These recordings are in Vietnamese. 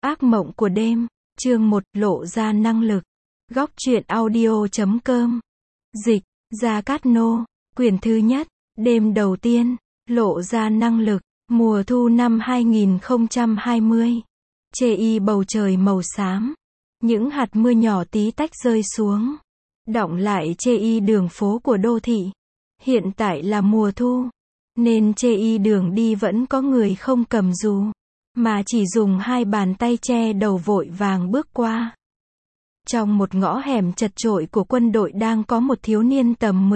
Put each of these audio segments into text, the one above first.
Ác mộng của đêm, chương 1, lộ ra năng lực. Góc truyện audio.com. Dịch, Gia Cát Nô, quyển thứ nhất, đêm đầu tiên, lộ ra năng lực, mùa thu năm 2020. Chê y bầu trời màu xám. Những hạt mưa nhỏ tí tách rơi xuống. Đọng lại chê y đường phố của đô thị. Hiện tại là mùa thu. Nên chê y đường đi vẫn có người không cầm dù. Mà chỉ dùng hai bàn tay che đầu vội vàng bước qua. Trong một ngõ hẻm chật chội của quân đội đang có một thiếu niên tầm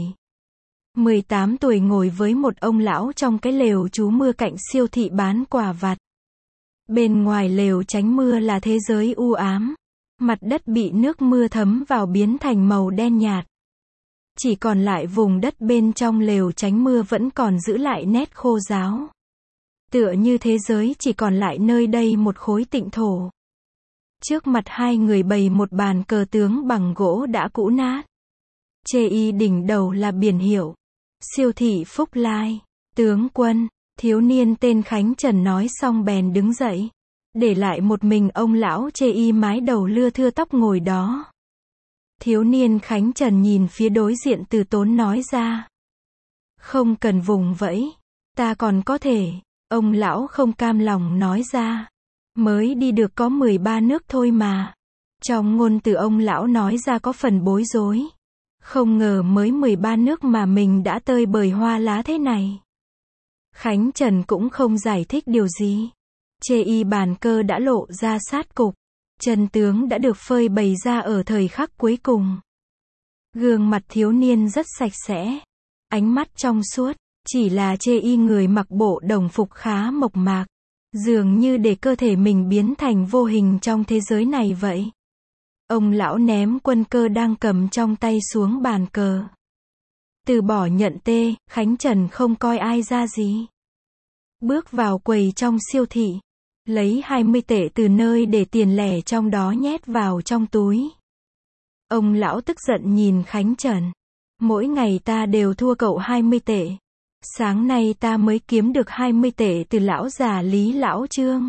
17-18 tuổi ngồi với một ông lão trong cái lều trú mưa cạnh siêu thị bán quà vặt. Bên ngoài lều tránh mưa là thế giới u ám. Mặt đất bị nước mưa thấm vào biến thành màu đen nhạt. Chỉ còn lại vùng đất bên trong lều tránh mưa vẫn còn giữ lại nét khô ráo. Tựa như thế giới chỉ còn lại nơi đây một khối tịnh thổ. Trước mặt hai người bày một bàn cờ tướng bằng gỗ đã cũ nát. Chê y đỉnh đầu là biển hiệu. Siêu thị Phúc Lai. Tướng quân. Thiếu niên tên Khánh Trần nói xong bèn đứng dậy. Để lại một mình ông lão chê y mái đầu lưa thưa tóc ngồi đó. Thiếu niên Khánh Trần nhìn phía đối diện từ tốn nói ra. Không cần vùng vẫy. Ta còn có thể. Ông lão không cam lòng nói ra. Mới đi được có 13 nước thôi mà. Trong ngôn từ ông lão nói ra có phần bối rối. Không ngờ mới 13 nước mà mình đã tơi bời hoa lá thế này. Khánh Trần cũng không giải thích điều gì. Chê y bàn cơ đã lộ ra sát cục. Chân tướng đã được phơi bày ra ở thời khắc cuối cùng. Gương mặt thiếu niên rất sạch sẽ. Ánh mắt trong suốt. Chỉ là chê y người mặc bộ đồng phục khá mộc mạc. Dường như để cơ thể mình biến thành vô hình trong thế giới này vậy. Ông lão ném quân cơ đang cầm trong tay xuống bàn cờ. Từ bỏ nhận tê, Khánh Trần không coi ai ra gì. Bước vào quầy trong siêu thị. Lấy 20 tệ từ nơi để tiền lẻ trong đó nhét vào trong túi. Ông lão tức giận nhìn Khánh Trần. Mỗi ngày ta đều thua cậu 20 tệ. Sáng nay ta mới kiếm được 20 tệ từ lão già Lý lão Trương.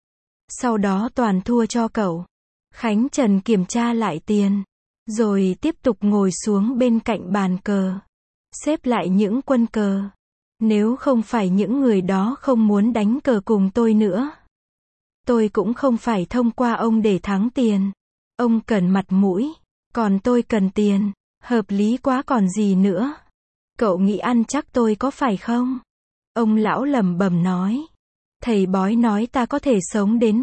Sau đó toàn thua cho cậu. Khánh Trần kiểm tra lại tiền. Rồi tiếp tục ngồi xuống bên cạnh bàn cờ. Xếp lại những quân cờ. Nếu không phải những người đó không muốn đánh cờ cùng tôi nữa. Tôi cũng không phải thông qua ông để thắng tiền. Ông cần mặt mũi. Còn tôi cần tiền. Hợp lý quá còn gì nữa. Cậu nghĩ ăn chắc tôi có phải không? Ông lão lẩm bẩm nói. Thầy bói nói ta có thể sống đến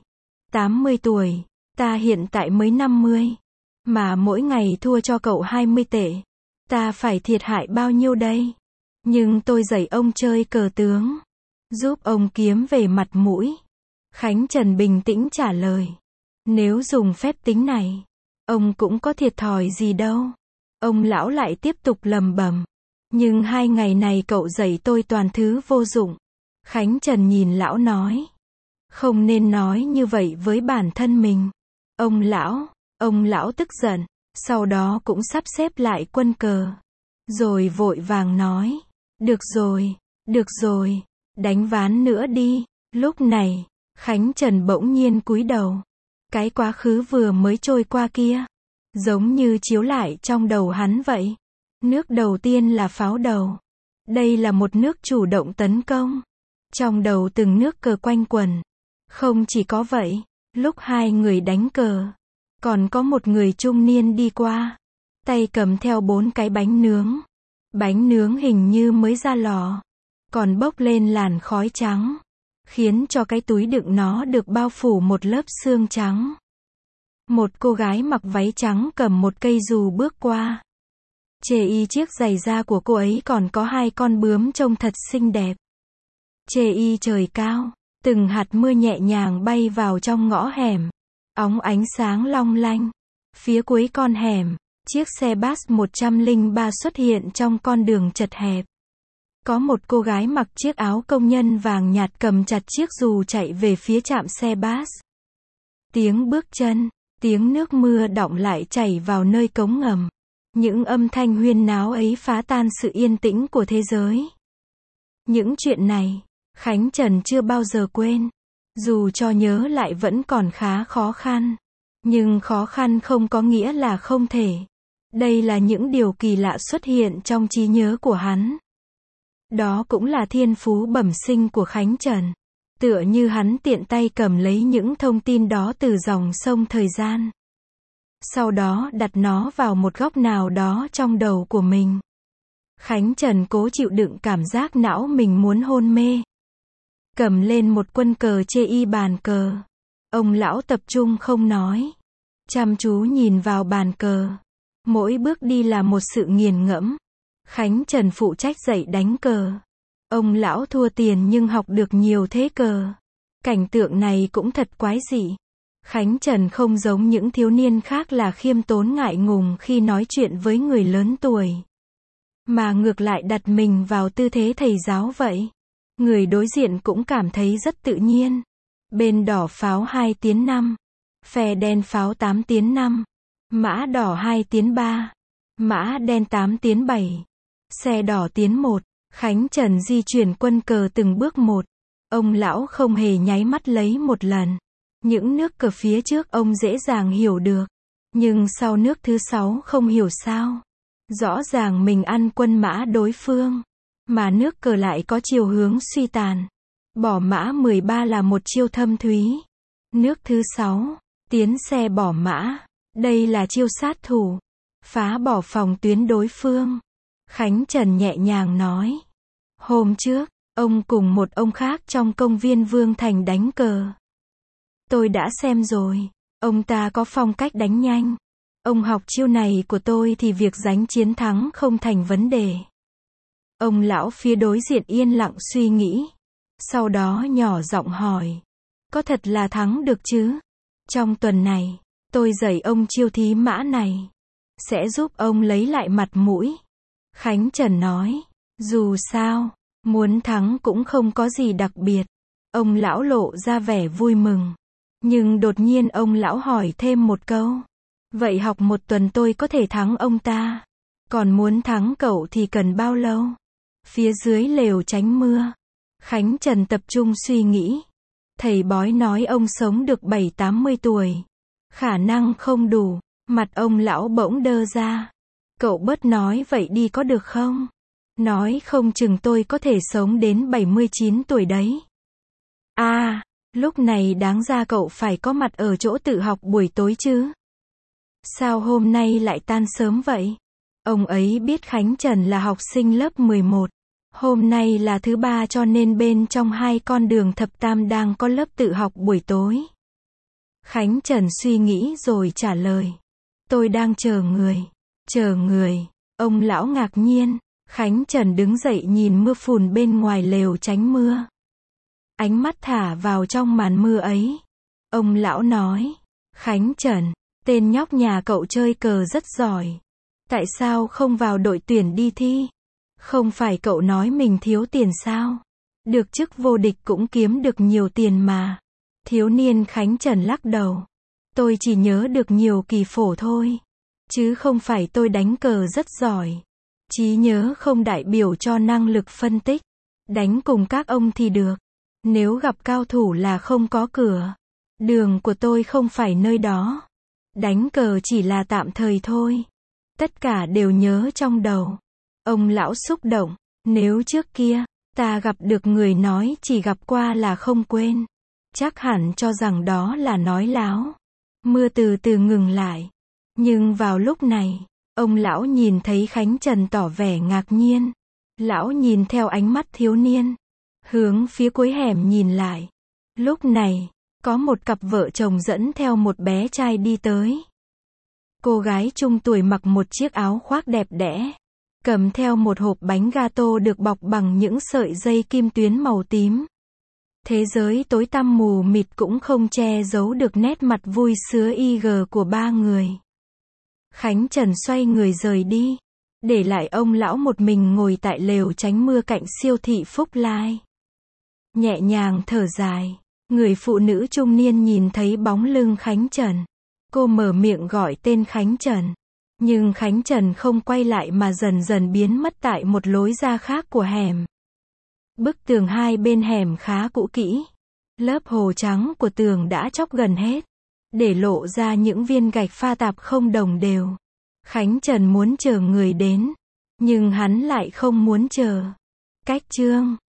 70 tuổi. Ta hiện tại mới 50. Mà mỗi ngày thua cho cậu 20 tệ. Ta phải thiệt hại bao nhiêu đây? Nhưng tôi dạy ông chơi cờ tướng. Giúp ông kiếm về mặt mũi. Khánh Trần bình tĩnh trả lời. Nếu dùng phép tính này, ông cũng có thiệt thòi gì đâu. Ông lão lại tiếp tục lẩm bẩm. Nhưng 2 ngày này cậu dạy tôi toàn thứ vô dụng. Khánh Trần nhìn lão nói. Không nên nói như vậy với bản thân mình. Ông lão tức giận. Sau đó cũng sắp xếp lại quân cờ. Rồi vội vàng nói. Được rồi, đánh ván nữa đi. Lúc này, Khánh Trần bỗng nhiên cúi đầu. Cái quá khứ vừa mới trôi qua kia. Giống như chiếu lại trong đầu hắn vậy. Nước đầu tiên là pháo đầu. Đây là một nước chủ động tấn công. Trong đầu từng nước cờ quanh quẩn. Không chỉ có vậy, lúc hai người đánh cờ, còn có một người trung niên đi qua. Tay cầm theo 4 cái bánh nướng. Bánh nướng hình như mới ra lò. Còn bốc lên làn khói trắng. Khiến cho cái túi đựng nó được bao phủ một lớp sương trắng. Một cô gái mặc váy trắng cầm một cây dù bước qua. Chê y chiếc giày da của cô ấy còn có 2 con bướm trông thật xinh đẹp. Chê y trời cao, từng hạt mưa nhẹ nhàng bay vào trong ngõ hẻm. Óng ánh sáng long lanh. Phía cuối con hẻm, chiếc xe bus 103 xuất hiện trong con đường chật hẹp. Có một cô gái mặc chiếc áo công nhân vàng nhạt cầm chặt chiếc dù chạy về phía trạm xe bus. Tiếng bước chân, tiếng nước mưa đọng lại chảy vào nơi cống ngầm. Những âm thanh huyên náo ấy phá tan sự yên tĩnh của thế giới. Những chuyện này, Khánh Trần chưa bao giờ quên. Dù cho nhớ lại vẫn còn khá khó khăn. Nhưng khó khăn không có nghĩa là không thể. Đây là những điều kỳ lạ xuất hiện trong trí nhớ của hắn. Đó cũng là thiên phú bẩm sinh của Khánh Trần. Tựa như hắn tiện tay cầm lấy những thông tin đó từ dòng sông thời gian. Sau đó đặt nó vào một góc nào đó trong đầu của mình. Khánh Trần cố chịu đựng cảm giác não mình muốn hôn mê. Cầm lên một quân cờ chê y bàn cờ. Ông lão tập trung không nói. Chăm chú nhìn vào bàn cờ. Mỗi bước đi là một sự nghiền ngẫm. Khánh Trần phụ trách dạy đánh cờ. Ông lão thua tiền nhưng học được nhiều thế cờ. Cảnh tượng này cũng thật quái dị. Khánh Trần không giống những thiếu niên khác là khiêm tốn ngại ngùng khi nói chuyện với người lớn tuổi. Mà ngược lại đặt mình vào tư thế thầy giáo vậy. Người đối diện cũng cảm thấy rất tự nhiên. Bên đỏ pháo 2 tiến 5. Phe đen pháo 8 tiến 5. Mã đỏ 2 tiến 3. Mã đen 8 tiến 7. Xe đỏ tiến 1. Khánh Trần di chuyển quân cờ từng bước một. Ông lão không hề nháy mắt lấy một lần. Những nước cờ phía trước ông dễ dàng hiểu được. Nhưng sau nước thứ 6 không hiểu sao. Rõ ràng mình ăn quân mã đối phương. Mà nước cờ lại có chiều hướng suy tàn. Bỏ mã 13 là một chiêu thâm thúy. Nước thứ 6. Tiến xe bỏ mã. Đây là chiêu sát thủ. Phá bỏ phòng tuyến đối phương. Khánh Trần nhẹ nhàng nói. Hôm trước, ông cùng một ông khác trong công viên Vương Thành đánh cờ. Tôi đã xem rồi. Ông ta có phong cách đánh nhanh. Ông học chiêu này của tôi thì việc giành chiến thắng không thành vấn đề. Ông lão phía đối diện yên lặng suy nghĩ. Sau đó nhỏ giọng hỏi. Có thật là thắng được chứ? Trong tuần này, tôi dạy ông chiêu thí mã này. Sẽ giúp ông lấy lại mặt mũi. Khánh Trần nói. Dù sao, muốn thắng cũng không có gì đặc biệt. Ông lão lộ ra vẻ vui mừng. Nhưng đột nhiên ông lão hỏi thêm một câu. Vậy học một tuần tôi có thể thắng ông ta. Còn muốn thắng cậu thì cần bao lâu? Phía dưới lều tránh mưa. Khánh Trần tập trung suy nghĩ. Thầy bói nói ông sống được 70-80 tuổi. Khả năng không đủ. Mặt ông lão bỗng đơ ra. Cậu bớt nói vậy đi có được không? Nói không chừng tôi có thể sống đến 79 tuổi đấy. Lúc này đáng ra cậu phải có mặt ở chỗ tự học buổi tối chứ. Sao hôm nay lại tan sớm vậy? Ông ấy biết Khánh Trần là học sinh lớp 11. Hôm nay là thứ 3 cho nên bên trong 2 con đường thập tam đang có lớp tự học buổi tối. Khánh Trần suy nghĩ rồi trả lời. Tôi đang chờ người. Chờ người. Ông lão ngạc nhiên. Khánh Trần đứng dậy nhìn mưa phùn bên ngoài lều tránh mưa. Ánh mắt thả vào trong màn mưa ấy. Ông lão nói. Khánh Trần, tên nhóc nhà cậu chơi cờ rất giỏi. Tại sao không vào đội tuyển đi thi? Không phải cậu nói mình thiếu tiền sao? Được chức vô địch cũng kiếm được nhiều tiền mà. Thiếu niên Khánh Trần lắc đầu. Tôi chỉ nhớ được nhiều kỳ phổ thôi. Chứ không phải tôi đánh cờ rất giỏi. Trí nhớ không đại biểu cho năng lực phân tích. Đánh cùng các ông thì được. Nếu gặp cao thủ là không có cửa. Đường của tôi không phải nơi đó. Đánh cờ chỉ là tạm thời thôi. Tất cả đều nhớ trong đầu. Ông lão xúc động. Nếu trước kia, ta gặp được người nói chỉ gặp qua là không quên. Chắc hẳn cho rằng đó là nói láo. Mưa từ từ ngừng lại. Nhưng vào lúc này, ông lão nhìn thấy Khánh Trần tỏ vẻ ngạc nhiên. Lão nhìn theo ánh mắt thiếu niên. Hướng phía cuối hẻm nhìn lại. Lúc này, có một cặp vợ chồng dẫn theo một bé trai đi tới. Cô gái trung tuổi mặc một chiếc áo khoác đẹp đẽ. Cầm theo một hộp bánh gato được bọc bằng những sợi dây kim tuyến màu tím. Thế giới tối tăm mù mịt cũng không che giấu được nét mặt vui sướng IG của ba người. Khánh Trần xoay người rời đi. Để lại ông lão một mình ngồi tại lều tránh mưa cạnh siêu thị Phúc Lai. Nhẹ nhàng thở dài. Người phụ nữ trung niên nhìn thấy bóng lưng Khánh Trần. Cô mở miệng gọi tên Khánh Trần. Nhưng Khánh Trần không quay lại mà dần dần biến mất tại một lối ra khác của hẻm. Bức tường hai bên hẻm khá cũ kỹ. Lớp hồ trắng của tường đã chóc gần hết, để lộ ra những viên gạch pha tạp không đồng đều. Khánh Trần muốn chờ người đến, nhưng hắn lại không muốn chờ. Cách chương